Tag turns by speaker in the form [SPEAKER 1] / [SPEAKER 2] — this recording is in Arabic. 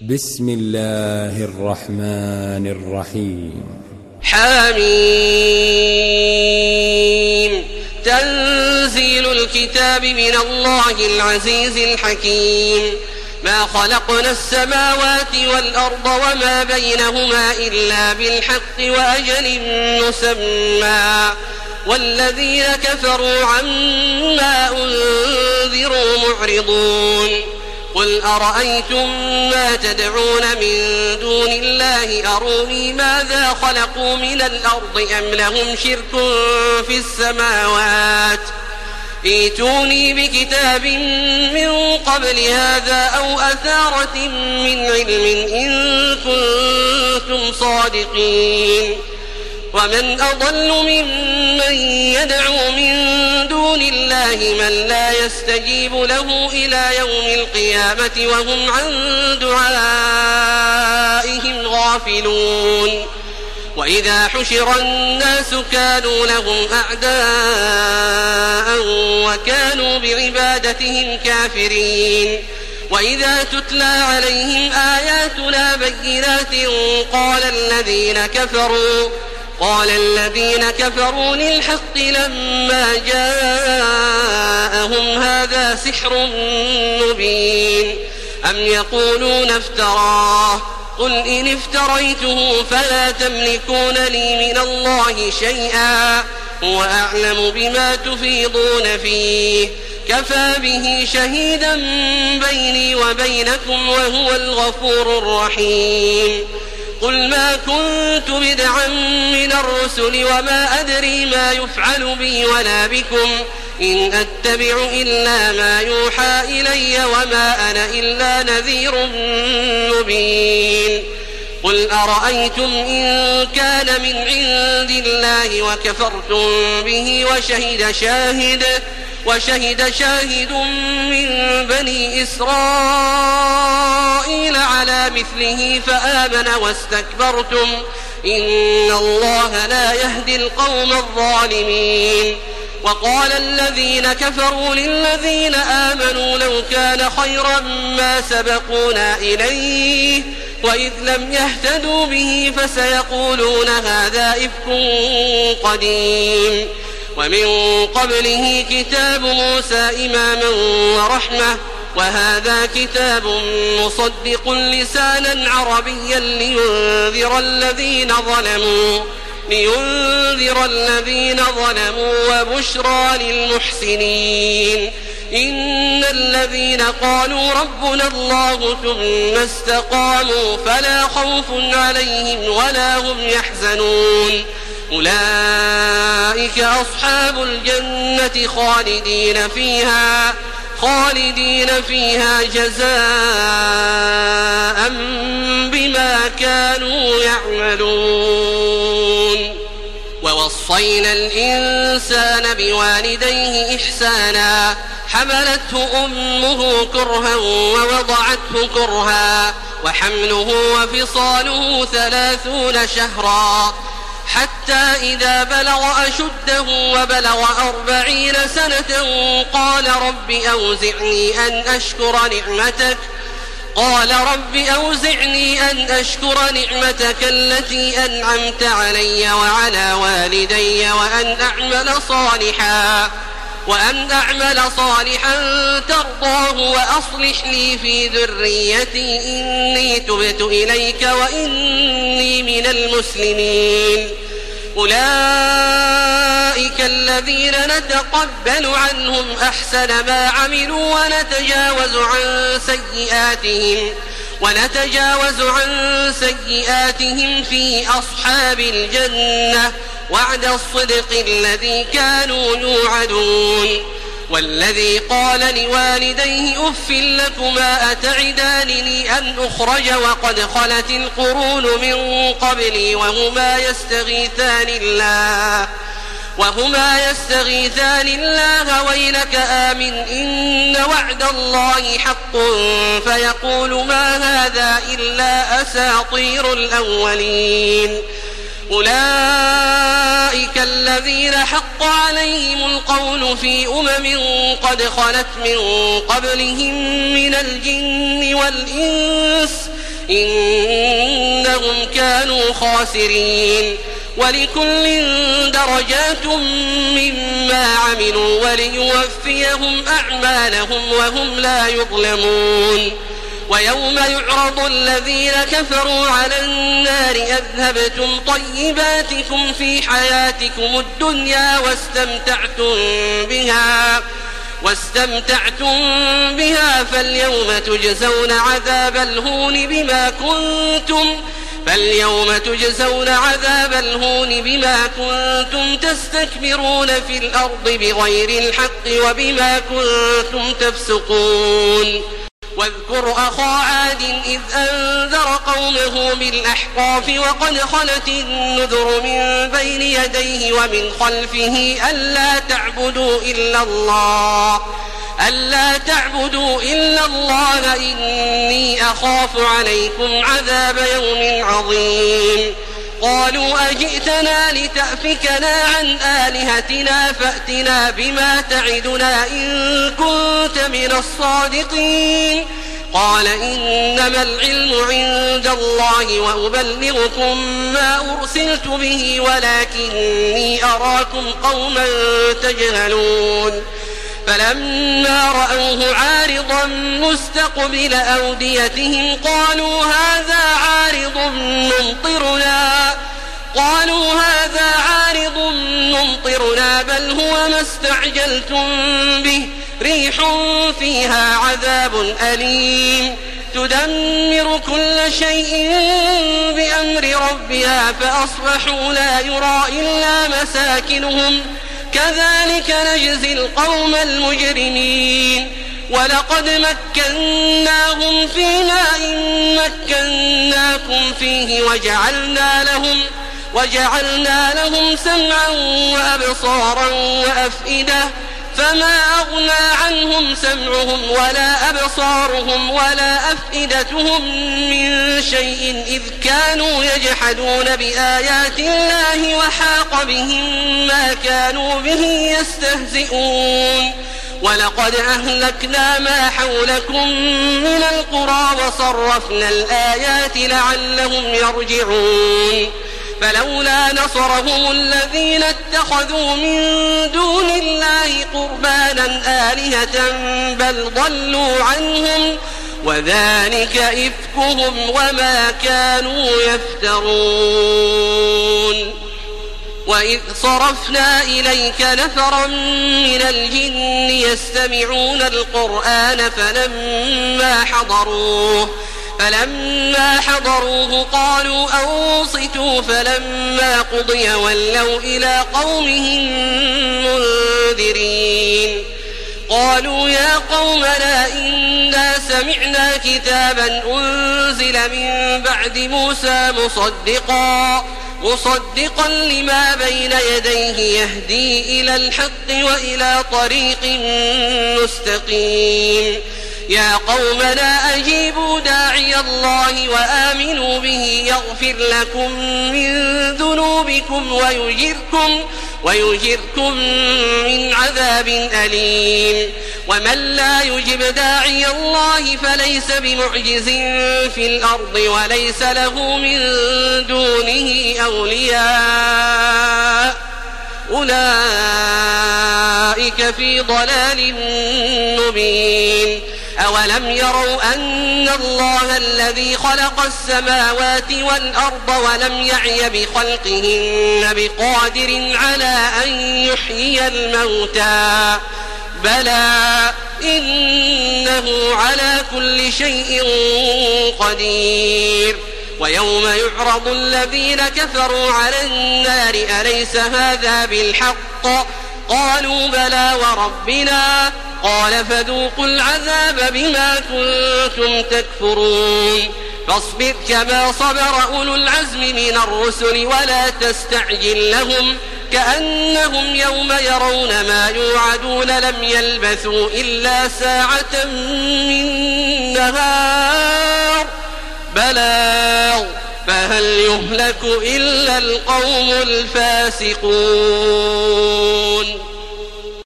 [SPEAKER 1] بسم الله الرحمن الرحيم.
[SPEAKER 2] حميم. تنزيل الكتاب من الله العزيز الحكيم. ما خلقنا السماوات والأرض وما بينهما إلا بالحق وأجل مسمى والذين كفروا عما أنذروا معرضون. قل أرأيتم ما تدعون من دون الله أروني ماذا خلقوا من الأرض أم لهم شرك في السماوات ائتوني بكتاب من قبل هذا أو أثارة من علم إن كنتم صادقين. ومن أضل ممن يدعو من دون الله من لا يستجيب له إلى يوم القيامة وهم عن دعائهم غافلون. وإذا حشر الناس كانوا لهم أعداء وكانوا بعبادتهم كافرين. وإذا تتلى عليهم آياتنا بينات قال الذين كفروا للحق لما جاءهم هذا سحر مبين أم يقولون افتراه قل إن افتريته فلا تملكون لي من الله شيئا هو أعلم بما تفيضون فيه كفى به شهيدا بيني وبينكم وهو الغفور الرحيم. قل ما كنت بدعا من الرسل وما أدري ما يفعل بي ولا بكم إن أتبع إلا ما يوحى إلي وما أنا إلا نذير مبين. قل أرأيتم إن كان من عند الله وكفرتم به وشهد شاهد من بني إسرائيل على مثله فآمن واستكبرتم إن الله لا يهدي القوم الظالمين. وقال الذين كفروا للذين آمنوا لو كان خيرا ما سبقونا إليه وإذ لم يهتدوا به فسيقولون هذا إفك قديم. ومن قبله كتاب موسى إماما ورحمة وهذا كتاب مصدق لسانا عربيا لينذر الذين ظلموا وبشرى للمحسنين. إن الذين قالوا ربنا الله ثم استقاموا فلا خوف عليهم ولا هم يحزنون أولئك أصحاب الجنة خالدين فيها جزاء بما كانوا يعملون. ووصينا الإنسان بوالديه إحسانا حملته أمه كرها ووضعته كرها وحمله وفصاله 30 شهرا حتى إذا بلغ أشده وبلغ 40 سنة قال رب أوزعني أن أشكر نعمتك التي أنعمت علي وعلى والدي وأن أعمل صالحا ترضاه وأصلح لي في ذريتي إني تبت إليك وإني من المسلمين. أولئك الذين نتقبل عنهم أحسن ما عملوا ونتجاوز عن سيئاتهم في أصحاب الجنة وعد الصدق الذي كانوا يوعدون. والذي قال لوالديه أف لكما أتعدانني أن أخرج وقد خلت القرون من قبلي وهما يستغيثان الله ويلك آمن إن وعد الله حق فيقول ما هذا إلا أساطير الأولين. أولئك الذين حق عليهم القول في قد خلت من قبلهم من الجن والإنس إنهم كانوا خاسرين. ولكل درجات مما عملوا وليوفيهم أعمالهم وهم لا يظلمون. ويوم يعرض الذين كفروا على النار أذهبتم طيباتكم في حياتكم الدنيا واستمتعتم بها فاليوم تجزون عذاب الهون بما كنتم تستكبرون في الأرض بغير الحق وبما كنتم تفسقون. واذكر أخا عاد إذ أنذر قومه بالأحقاف وقد خلت النذر من بين يديه ومن خلفه ألا تعبدوا إلا الله إني أخاف عليكم عذاب يوم عظيم. قالوا أجئتنا لتأفكنا عن آلهتنا فأتنا بما تعدنا إن كنت من الصادقين. قال إنما العلم عند الله وأبلغكم ما أرسلت به ولكني أراكم قوما تجهلون. فلما رأوه عارضا مستقبل أوديتهم قالوا هذا عارض ممطرنا بل هو ما استعجلتم به ريح فيها عذاب أليم تدمر كل شيء بأمر ربها فأصبحوا لا يرى إلا مساكنهم كذلك نجزي القوم المجرمين. ولقد مكناهم في ماء مكناكم فيه وجعلنا لهم سمعا وأبصارا وأفئدة فما أغنى عنهم سمعهم ولا أبصارهم ولا أفئدتهم من شيء إذ كانوا يجحدون بآيات الله وحاق بهم ما كانوا به يستهزئون. ولقد أهلكنا ما حولكم من القرى وصرفنا الآيات لعلهم يرجعون. فلولا نصرهم الذين اتخذوا من دون الله قربانا آلهة بل ضلوا عنهم وذلك إفكهم وما كانوا يفترون. وإذ صرفنا إليك نفرا من الجن يستمعون القرآن فلما حضروه قالوا أنصتوا فلما قضي ولوا إلى قومهم منذرين. قالوا يا قومنا إنا سمعنا كتابا أنزل من بعد موسى مصدقا لما بين يديه يهدي إلى الحق وإلى طريق مستقيم. يا قومنا أجيبوا داعي الله وآمنوا به يغفر لكم من ذنوبكم ويجركم من عذاب أليم. ومن لا يجب داعي الله فليس بمعجز في الأرض وليس له من دونه أولياء أولئك في ضلال مبين. أولم يروا أن الله الذي خلق السماوات والأرض ولم يعي بخلقهن بقادر على أن يحيي الموتى بلى إنه على كل شيء قدير. ويوم يعرض الذين كفروا على النار أليس هذا بالحق قالوا بلى وربنا قال فذوقوا العذاب بما كنتم تكفرون. فاصبر كما صبر أولو العزم من الرسل ولا تستعجل لهم كأنهم يوم يرون ما يوعدون لم يلبثوا إلا ساعة من نهار بلاغ فهل يهلك إلا القوم الفاسقون.